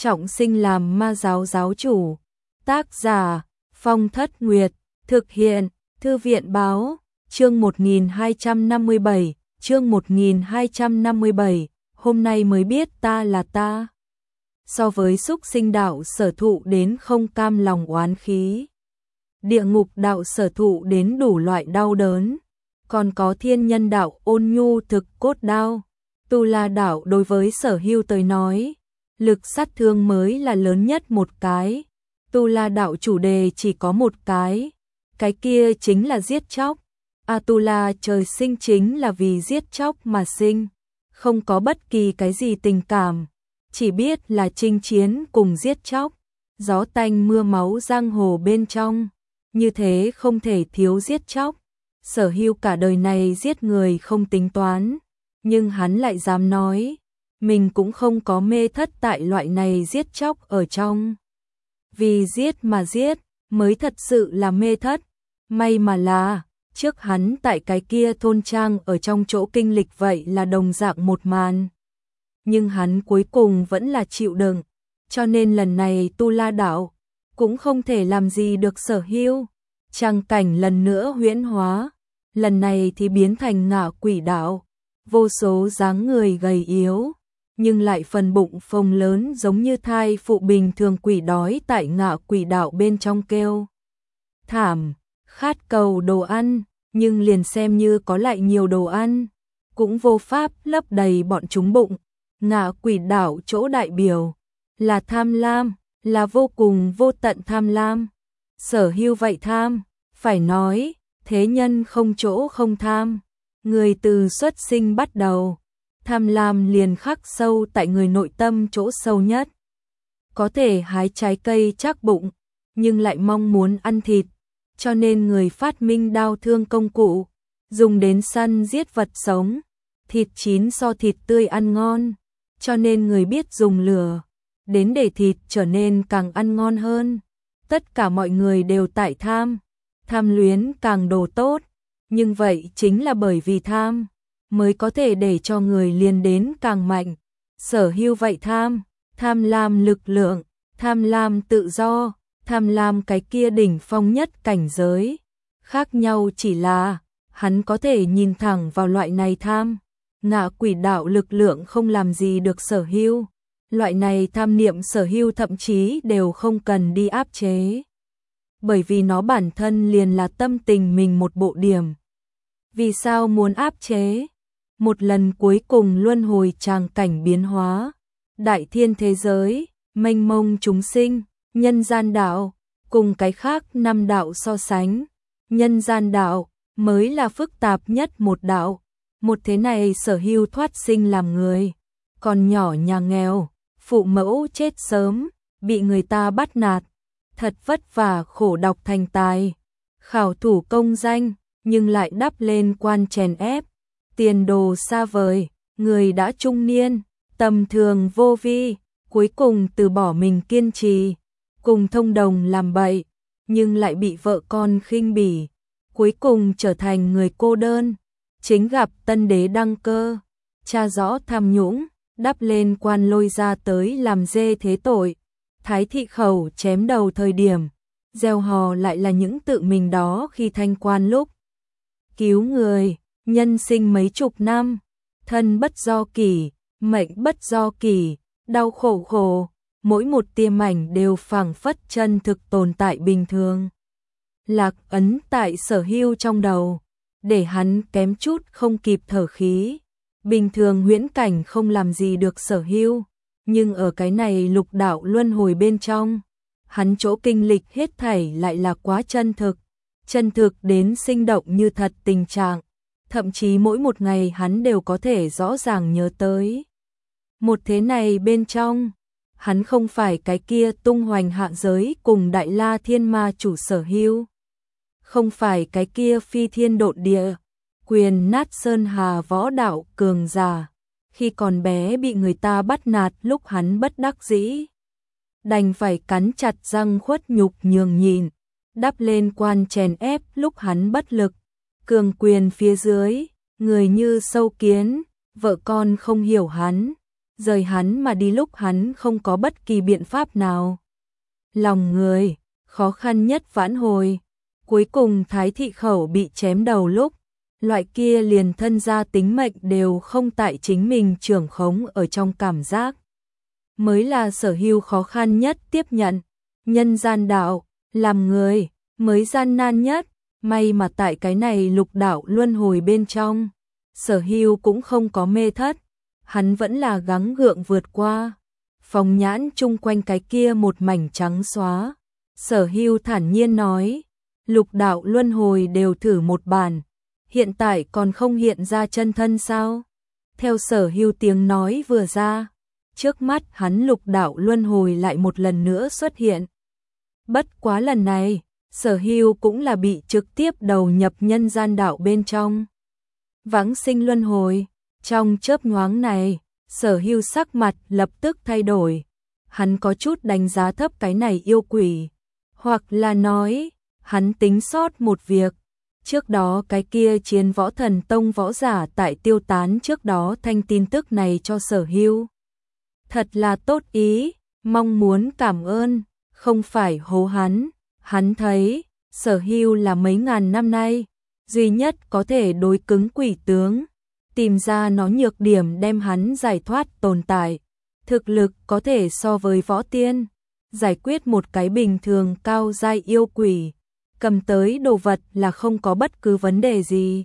trọng sinh làm ma giáo giáo chủ. Tác giả Phong Thất Nguyệt, thực hiện Thư viện Báo, chương 1257, chương 1257, hôm nay mới biết ta là ta. So với xúc sinh đạo sở thụ đến không cam lòng oán khí, địa ngục đạo sở thụ đến đủ loại đau đớn, còn có thiên nhân đạo ôn nhu thực cốt đau. Tu La đạo đối với Sở Hưu tới nói, lực sát thương mới là lớn nhất một cái. Tu La đạo chủ đề chỉ có một cái kia chính là giết chóc. Atula trời sinh chính là vì giết chóc mà sinh, không có bất kỳ cái gì tình cảm, chỉ biết là chinh chiến cùng giết chóc, gió tanh mưa máu giang hồ bên trong, như thế không thể thiếu giết chóc. Sở Hưu cả đời này giết người không tính toán, nhưng hắn lại dám nói, mình cũng không có mê thất tại loại này giết chóc ở trong. Vì giết mà giết, mới thật sự là mê thất. May mà là, trước hắn tại cái kia thôn trang ở trong chỗ kinh lịch vậy là đồng dạng một màn. Nhưng hắn cuối cùng vẫn là chịu đựng, cho nên lần này Tu La đạo cũng không thể làm gì được Sở Hưu. Trang cảnh lần nữa huyễn hóa, lần này thì biến thành Ngạ Quỷ đạo, vô số dáng người gầy yếu, nhưng lại phần bụng phồng lớn giống như thai phụ bình thường quỷ đói tại Ngạ Quỷ đạo bên trong kêu thảm, khát cầu đồ ăn, nhưng liền xem như có lại nhiều đồ ăn, cũng vô pháp lấp đầy bọn chúng bụng. Ngạ Quỷ đạo chỗ đại biểu là tham lam, là vô cùng vô tận tham lam. Sở Hưu vậy tham, phải nói, thế nhân không chỗ không tham. Người từ xuất sinh bắt đầu, tham lam liền khắc sâu tại người nội tâm chỗ sâu nhất. Có thể hái trái cây chắc bụng, nhưng lại mong muốn ăn thịt, cho nên người phát minh đao thương công cụ, dùng đến săn giết vật sống. Thịt chín so thịt tươi ăn ngon, cho nên người biết dùng lửa, đến để thịt trở nên càng ăn ngon hơn. Tất cả mọi người đều tại tham, tham luyến càng đồ tốt. Nhưng vậy chính là bởi vì tham, mới có thể để cho người liền đến càng mạnh. Sở Hưu vậy tham, tham lam lực lượng, tham lam tự do, tham lam cái kia đỉnh phong nhất cảnh giới. Khác nhau chỉ là, hắn có thể nhìn thẳng vào loại này tham. Ngạ Quỷ đạo lực lượng không làm gì được Sở Hưu. Loại này tham niệm Sở Hưu thậm chí đều không cần đi áp chế, bởi vì nó bản thân liền là tâm tình mình một bộ điểm. Vì sao muốn áp chế? Một lần cuối cùng luân hồi tràng cảnh biến hóa, đại thiên thế giới, mênh mông chúng sinh, nhân gian đạo, cùng cái khác 5 đạo so sánh, nhân gian đạo mới là phức tạp nhất một đạo. Một thế này Sở Hưu thoát sinh làm người, còn nhỏ nhà nghèo, phụ mẫu chết sớm, bị người ta bắt nạt, thật vất vả khổ đọc thành tài, khảo thủ công danh, nhưng lại đắp lên quan chèn ép, tiền đồ xa vời, người đã trung niên, tầm thường vô vi, cuối cùng từ bỏ mình kiên trì, cùng thông đồng làm bậy, nhưng lại bị vợ con khinh bỉ, cuối cùng trở thành người cô đơn, chính gặp tân đế đăng cơ, tra rõ tham nhũng, đắp lên quan lôi ra tới làm dê thế tội. Thái thị khẩu chém đầu thời điểm, gieo hò lại là những tự mình đó khi thanh quan lúc cứu người, nhân sinh mấy chục năm, thân bất do kỷ, mệnh bất do kỷ, đau khổ, mỗi một tia mảnh đều phảng phất chân thực tồn tại bình thường. Lạc ấn tại Sở Hưu trong đầu, để hắn kém chút không kịp thở khí. Bình thường huyễn cảnh không làm gì được Sở Hưu, nhưng ở cái này lục đạo luân hồi bên trong, hắn chỗ kinh lịch hết thảy lại là quá chân thực đến sinh động như thật tình trạng, thậm chí mỗi một ngày hắn đều có thể rõ ràng nhớ tới. Một thế này bên trong, hắn không phải cái kia tung hoành hạ giới cùng Đại La Thiên Ma chủ Sở Hưu, không phải cái kia phi thiên độn địa, quyền nát sơn hà võ đạo cường giả, khi còn bé bị người ta bắt nạt lúc hắn bất đắc dĩ, đành phải cắn chặt răng khuất nhục nhường nhịn, đắp lên quan chèn ép lúc hắn bất lực, cường quyền phía dưới, người như sâu kiến, vợ con không hiểu hắn, rời hắn mà đi lúc hắn không có bất kỳ biện pháp nào. Lòng người, khó khăn nhất vãn hồi. Cuối cùng Thái thị khẩu bị chém đầu lúc, loại kia liền thân gia tính mệnh đều không tại chính mình trưởng khống ở trong cảm giác. Mới là Sở Hưu khó khăn nhất tiếp nhận, nhân gian đạo, làm người, mới gian nan nhất, may mà tại cái này lục đạo luân hồi bên trong. Sở Hưu cũng không có mê thất, hắn vẫn là gắng gượng vượt qua. Phòng nhãn chung quanh cái kia một mảnh trắng xóa. Sở Hưu thản nhiên nói, lục đạo luân hồi đều thử một bản, hiện tại còn không hiện ra chân thân sao? Theo Sở Hưu tiếng nói vừa ra, trước mắt hắn lục đạo luân hồi lại một lần nữa xuất hiện. Bất quá lần này, Sở Hưu cũng là bị trực tiếp đầu nhập nhân gian đạo bên trong. Vãng sinh luân hồi, trong chớp nhoáng này, Sở Hưu sắc mặt lập tức thay đổi. Hắn có chút đánh giá thấp cái này yêu quỷ, hoặc là nói, hắn tính sót một việc. Trước đó cái kia Chiến Võ Thần Tông võ giả tại tiêu tán trước đó thanh tin tức này cho Sở Hưu. Thật là tốt ý, mong muốn cảm ơn, không phải hố hắn. Hắn thấy, Sở Hưu là mấy ngàn năm nay, duy nhất có thể đối cứng quỷ tướng, tìm ra nó nhược điểm đem hắn giải thoát tồn tại. Thực lực có thể so với võ tiên, giải quyết một cái bình thường cao giai yêu quỷ, cầm tới đồ vật là không có bất cứ vấn đề gì.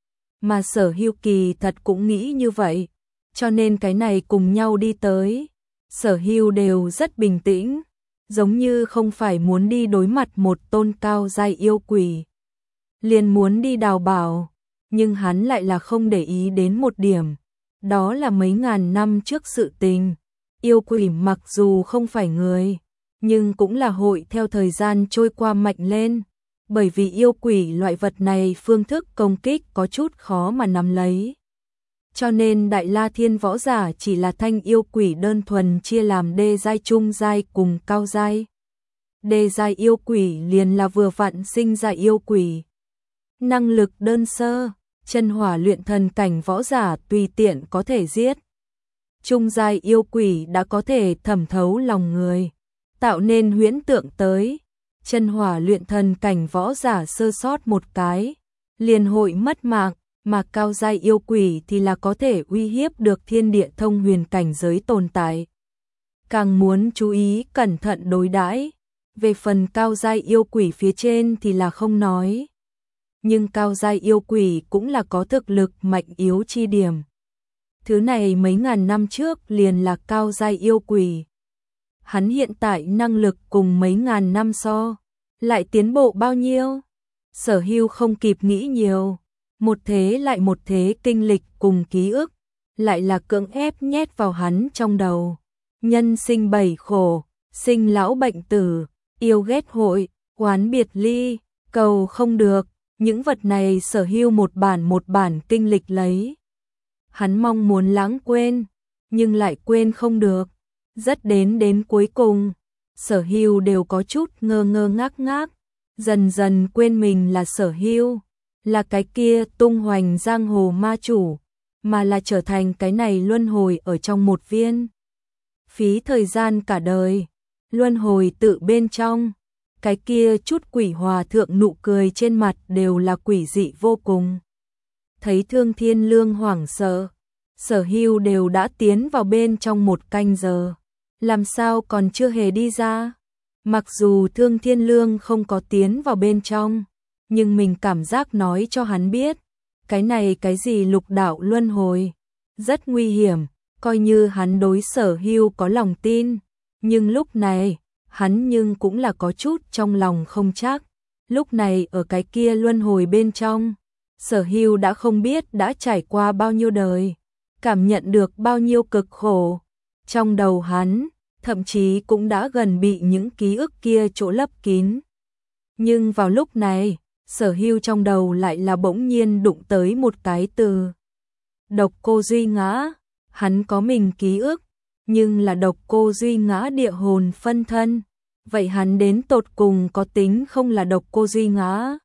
Mà Sở Hưu kỳ thật cũng nghĩ như vậy, cho nên cái này cùng nhau đi tới. Sở Hưu đều rất bình tĩnh, giống như không phải muốn đi đối mặt một tôn cao giai yêu quỷ, liền muốn đi đào bảo, nhưng hắn lại là không để ý đến một điểm, đó là mấy ngàn năm trước sự tình. Yêu quỷ mặc dù không phải người, nhưng cũng là hội theo thời gian trôi qua mạnh lên, bởi vì yêu quỷ loại vật này phương thức công kích có chút khó mà nắm lấy. Cho nên Đại La Thiên võ giả chỉ là thanh yêu quỷ đơn thuần chia làm đê giai, trung giai cùng cao giai. Đê giai yêu quỷ liền là vừa vặn sinh ra yêu quỷ. Năng lực đơn sơ, chân hỏa luyện thần cảnh võ giả tùy tiện có thể giết. Trung giai yêu quỷ đã có thể thẩm thấu lòng người, tạo nên huyễn tượng tới. Chân hỏa luyện thần cảnh võ giả sơ sót một cái, liền hội mất mạng, mà cao giai yêu quỷ thì là có thể uy hiếp được thiên địa thông huyền cảnh giới tồn tại. Càng muốn chú ý cẩn thận đối đãi. Về phần cao giai yêu quỷ phía trên thì là không nói. Nhưng cao giai yêu quỷ cũng là có thực lực mạnh yếu chi điểm. Thứ này mấy ngàn năm trước liền là cao giai yêu quỷ. Hắn hiện tại năng lực cùng mấy ngàn năm so, lại tiến bộ bao nhiêu? Sở Hưu không kịp nghĩ nhiều, một thế lại một thế kinh lịch cùng ký ức, lại là cưỡng ép nhét vào hắn trong đầu. Nhân sinh bảy khổ, sinh lão bệnh tử, yêu ghét hội, oán biệt ly, cầu không được, những vật này Sở Hưu một bản kinh lịch lấy. Hắn mong muốn lãng quên, nhưng lại quên không được. Rất đến cuối cùng, Sở Hưu đều có chút ngơ ngác, dần dần quên mình là Sở Hưu, là cái kia tung hoành giang hồ ma chủ, mà là trở thành cái này luân hồi ở trong một viên. Phí thời gian cả đời, luân hồi tự bên trong, cái kia chút quỷ hòa thượng nụ cười trên mặt đều là quỷ dị vô cùng. Thấy Thương Thiên Lương hoảng sợ, Sở Hưu đều đã tiến vào bên trong một canh giờ, làm sao còn chưa hề đi ra. Mặc dù Thương Thiên Lương không có tiến vào bên trong, nhưng mình cảm giác nói cho hắn biết, cái này cái gì lục đạo luân hồi, rất nguy hiểm, coi như hắn đối Sở Hưu có lòng tin, nhưng lúc này, hắn nhưng cũng là có chút trong lòng không chắc. Lúc này ở cái kia luân hồi bên trong, Sở Hưu đã không biết đã trải qua bao nhiêu đời, cảm nhận được bao nhiêu cực khổ. Trong đầu hắn, thậm chí cũng đã gần bị những ký ức kia chỗ lấp kín. Nhưng vào lúc này, Sở Hưu trong đầu lại là bỗng nhiên đụng tới một cái từ. Độc Cô Duy Ngã, hắn có mình ký ức, nhưng là Độc Cô Duy Ngã địa hồn phân thân. Vậy hắn đến tột cùng có tính không là Độc Cô Duy Ngã?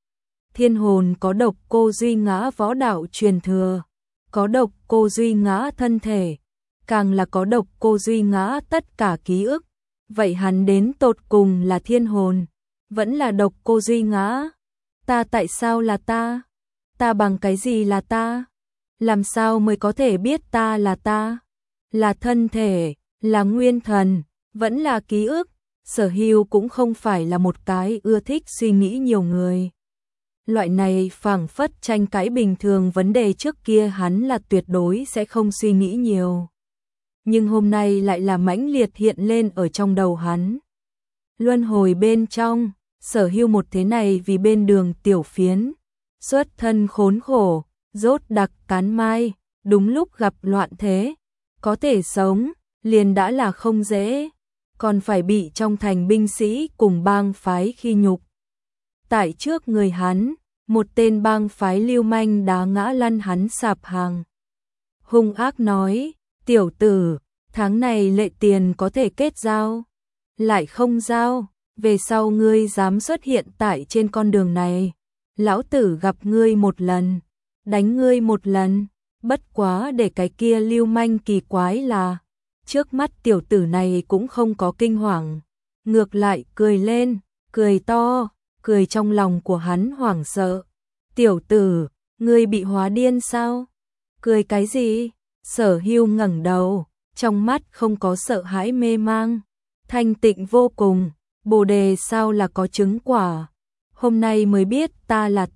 Thiên hồn có Độc Cô Duy Ngã võ đạo truyền thừa, có Độc Cô Duy Ngã thân thể, càng là có độc cô duy ngã tất cả ký ức. Vậy hắn đến tột cùng là thiên hồn, vẫn là độc cô duy ngã? Ta tại sao là ta? Ta bằng cái gì là ta? Làm sao mới có thể biết ta là ta? Là thân thể, là nguyên thần, vẫn là ký ức? Sở Hưu cũng không phải là một cái ưa thích suy nghĩ nhiều người. Loại này phảng phất tranh cãi bình thường vấn đề trước kia hắn là tuyệt đối sẽ không suy nghĩ nhiều. Nhưng hôm nay lại là mãnh liệt hiện lên ở trong đầu hắn. Luân hồi bên trong, Sở Hưu một thế này vì bên đường tiểu phiến, xuất thân khốn khổ, rốt đặc cán mai, đúng lúc gặp loạn thế, có thể sống, liền đã là không dễ, còn phải bị trong thành binh sĩ cùng bang phái khi nhục. Tại trước người hắn, một tên bang phái lưu manh đá ngã lăn hắn sạp hàng. Hung ác nói, tiểu tử, tháng này lệ tiền có thể kết giao, lại không giao, về sau ngươi dám xuất hiện tại trên con đường này, lão tử gặp ngươi một lần, đánh ngươi một lần. Bất quá để cái kia lưu manh kỳ quái là, trước mắt tiểu tử này cũng không có kinh hoàng, ngược lại cười lên, cười to, cười trong lòng của hắn hoảng sợ. Tiểu tử, ngươi bị hóa điên sao? Cười cái gì? Sở Hưu ngẩng đầu, trong mắt không có sợ hãi mê mang, thanh tịnh vô cùng. Bồ đề sao là có trứng quả? Hôm nay mới biết ta là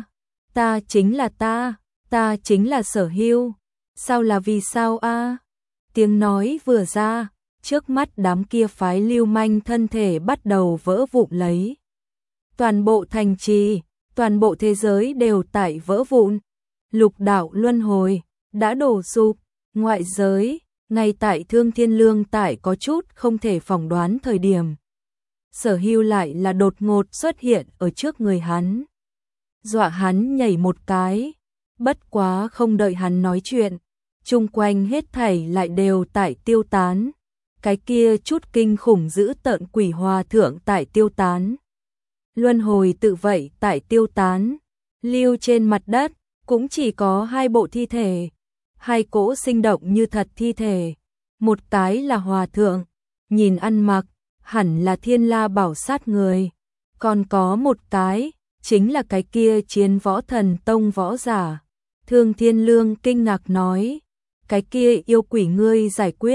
ta chính là ta chính là Sở Hưu. Sao là vì sao a? Tiếng nói vừa ra, trước mắt đám kia phái lưu manh thân thể bắt đầu vỡ vụn lấy. Toàn bộ thành trì, toàn bộ thế giới đều tại vỡ vụn. Lục đạo luân hồi đã đổ sụp, ngoại giới, ngay tại Thương Thiên Lương tại có chút không thể phỏng đoán thời điểm. Sở Hưu lại là đột ngột xuất hiện ở trước người hắn. Dọa hắn nhảy một cái, bất quá không đợi hắn nói chuyện, chung quanh hết thảy lại đều tại tiêu tán. Cái kia chút kinh khủng dữ tợn quỷ hòa thượng tại tiêu tán. Luân hồi tự vậy tại tiêu tán. Lưu trên mặt đất cũng chỉ có hai bộ thi thể, hai cỗ sinh động như thật thi thể. Một cái là hòa thượng, nhìn ăn mặc hẳn là Thiên La Bảo Sát người, còn có một cái chính là cái kia Chiến Võ Thần Tông võ giả. Thương Thiên Lương kinh ngạc nói, cái kia yêu quỷ ngươi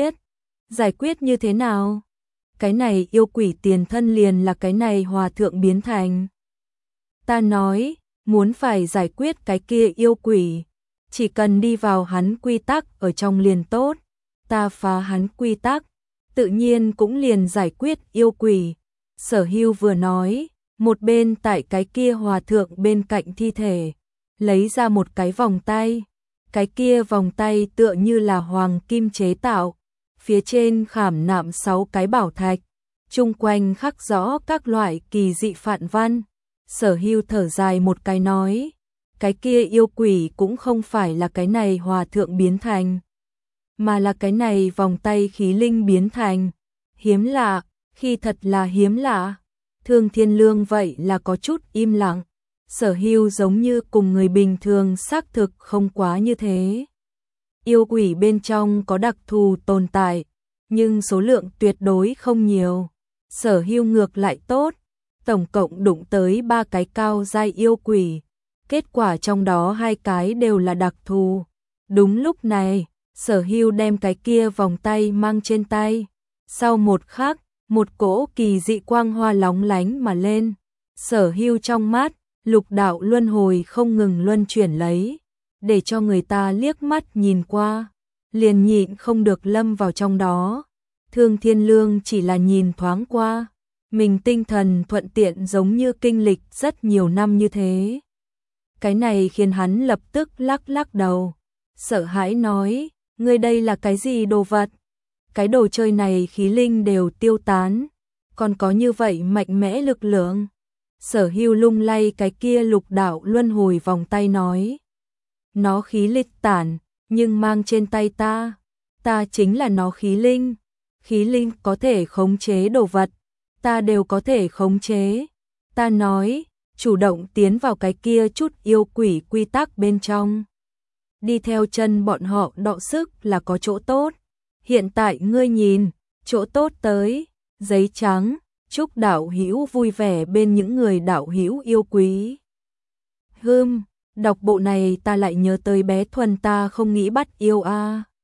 giải quyết như thế nào? Cái này yêu quỷ tiền thân liền là cái này hòa thượng biến thành. Ta nói, muốn phải giải quyết cái kia yêu quỷ, chỉ cần đi vào hắn quy tắc ở trong liền tốt. Ta phá hắn quy tắc, tự nhiên cũng liền giải quyết yêu quỷ. Sở Hưu vừa nói, một bên tại cái kia hòa thượng bên cạnh thi thể, lấy ra một cái vòng tay. Cái kia vòng tay tựa như là hoàng kim chế tạo, phía trên khảm nạm 6 cái bảo thạch, chung quanh khắc rõ các loại kỳ dị phạn văn. Sở Hưu thở dài một cái nói, cái kia yêu quỷ cũng không phải là cái này hòa thượng biến thành, mà là cái này vòng tay khí linh biến thành. Hiếm lạ, khi thật là hiếm lạ. Thương Thiên Lương vậy là có chút im lặng. Sở Hưu giống như cùng người bình thường xác thực không quá như thế. Yêu quỷ bên trong có đặc thù tồn tại, nhưng số lượng tuyệt đối không nhiều. Sở Hưu ngược lại tốt, tổng cộng đụng tới 3 cái cao giai yêu quỷ, kết quả trong đó 2 cái đều là đặc thù. Đúng lúc này, Sở Hưu đem cái kia vòng tay mang trên tay. Sau một khắc, một cỗ kỳ dị quang hoa lóng lánh mà lên. Sở Hưu trong mắt, lục đạo luân hồi không ngừng luân chuyển lấy, để cho người ta liếc mắt nhìn qua, liền nhịn không được lâm vào trong đó. Thương Thiên Lương chỉ là nhìn thoáng qua, mình tinh thần thuận tiện giống như kinh lịch rất nhiều năm như thế. Cái này khiến hắn lập tức lắc lắc đầu, sợ hãi nói, ngươi đây là cái gì đồ vật? Cái đồ chơi này khí linh đều tiêu tán, còn có như vậy mạnh mẽ lực lượng. Sở Hưu lung lay cái kia lục đạo luân hồi vòng tay nói, nó khí lịch tản, nhưng mang trên tay ta chính là nó khí linh. Khí linh có thể khống chế đồ vật, ta đều có thể khống chế. Ta nói, chủ động tiến vào cái kia chút yêu quỷ quy tắc bên trong. Đi theo chân bọn họ đọ sức là có chỗ tốt, Hiện tại ngươi nhìn, chỗ tốt tới, giấy trắng, chúc đạo hữu vui vẻ bên những người đạo hữu yêu quý. Đọc bộ này ta lại nhớ tới bé Thuần ta không nghĩ bắt yêu a.